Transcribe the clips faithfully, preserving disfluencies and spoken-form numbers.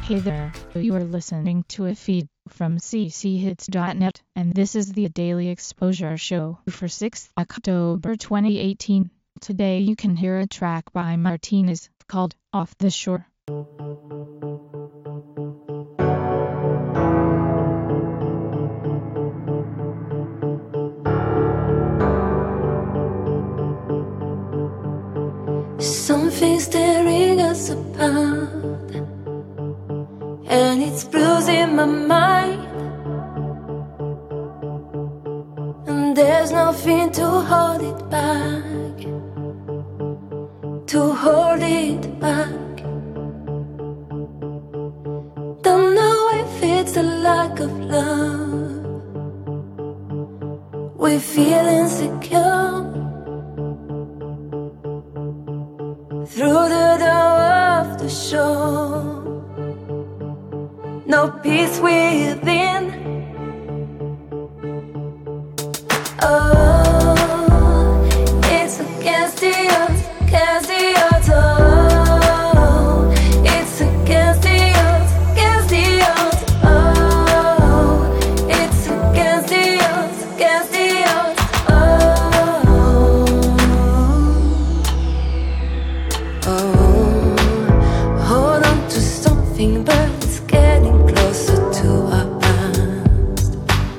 Hey there, you are listening to a feed from c c hits dot net, and this is the Daily Exposure Show for sixth October twenty eighteen. Today you can hear a track by Martinez called Off the Shore. Something's tearing us apart, and it's bruising my mind, and there's nothing to hold it back, to hold it back. Don't know if it's a lack of love, we feel insecure. Through the door of the shore, no peace within. Oh, it's against the odds, against the odds. Oh, it's against the odds, against the odds. Oh, it's against the odds, against the odds. Oh, hold on to something, but it's getting closer to our past.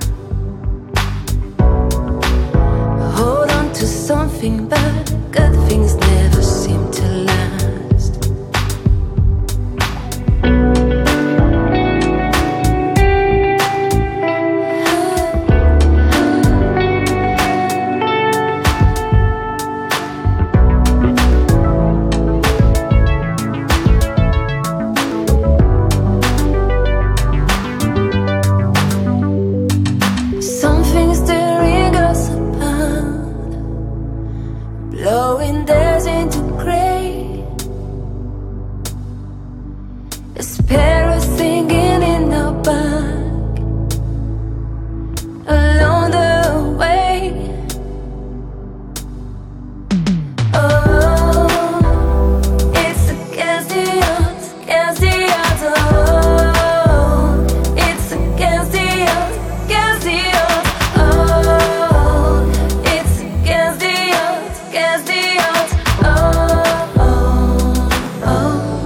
Hold on to something, but good things never seem to last. Something's tearing us apart, blowing days into grey. The sparrows singing in our back, along the way. Oh, it's against the odds, against the odds. Oh, it's against the odds, against the odds. Oh, it's against the odds, against the odds. Oh, oh, oh.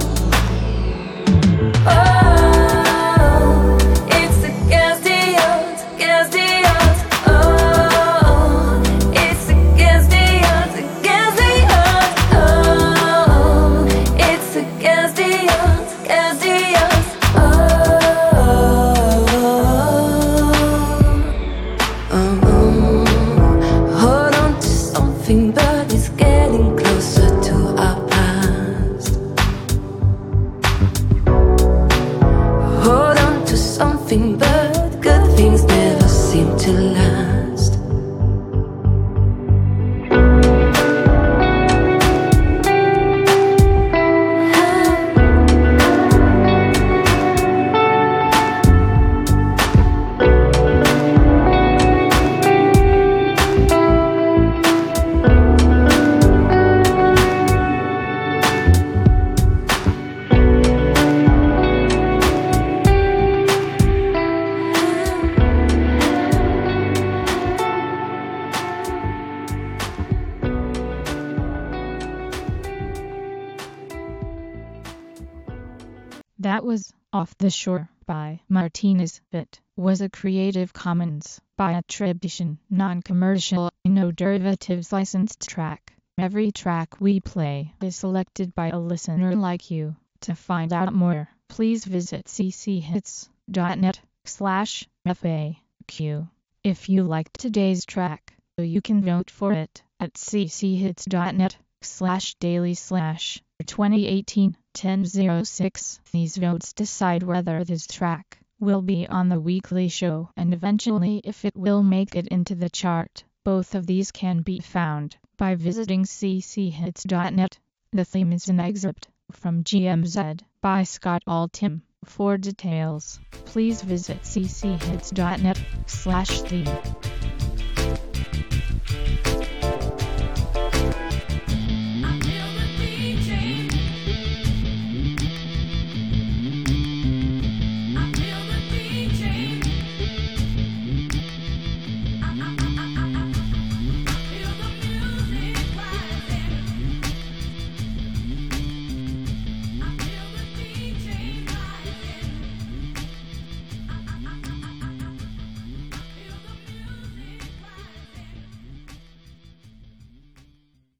Oh, it's against the odds, against the odds. Oh, it's against the odds, against the odds. Oh, it's against the odds, against the odds. Oh, hold on to something, but it's getting closer to our past. Hold on to something, but good things never seem to last. That was Off the Shore by Martinez. It was a Creative Commons by attribution, non-commercial, no derivatives licensed track. Every track we play is selected by a listener like you. To find out more, please visit c c hits dot net slash F A Q. If you liked today's track, you can vote for it at c c hits dot net slash daily slash twenty eighteen ten oh six. These votes decide whether this track will be on the weekly show and eventually if it will make it into the chart. Both of these can be found by visiting c c hits dot net. The theme is an excerpt from G M Z by Scott Altham. For details, please visit c c hits dot net slash theme.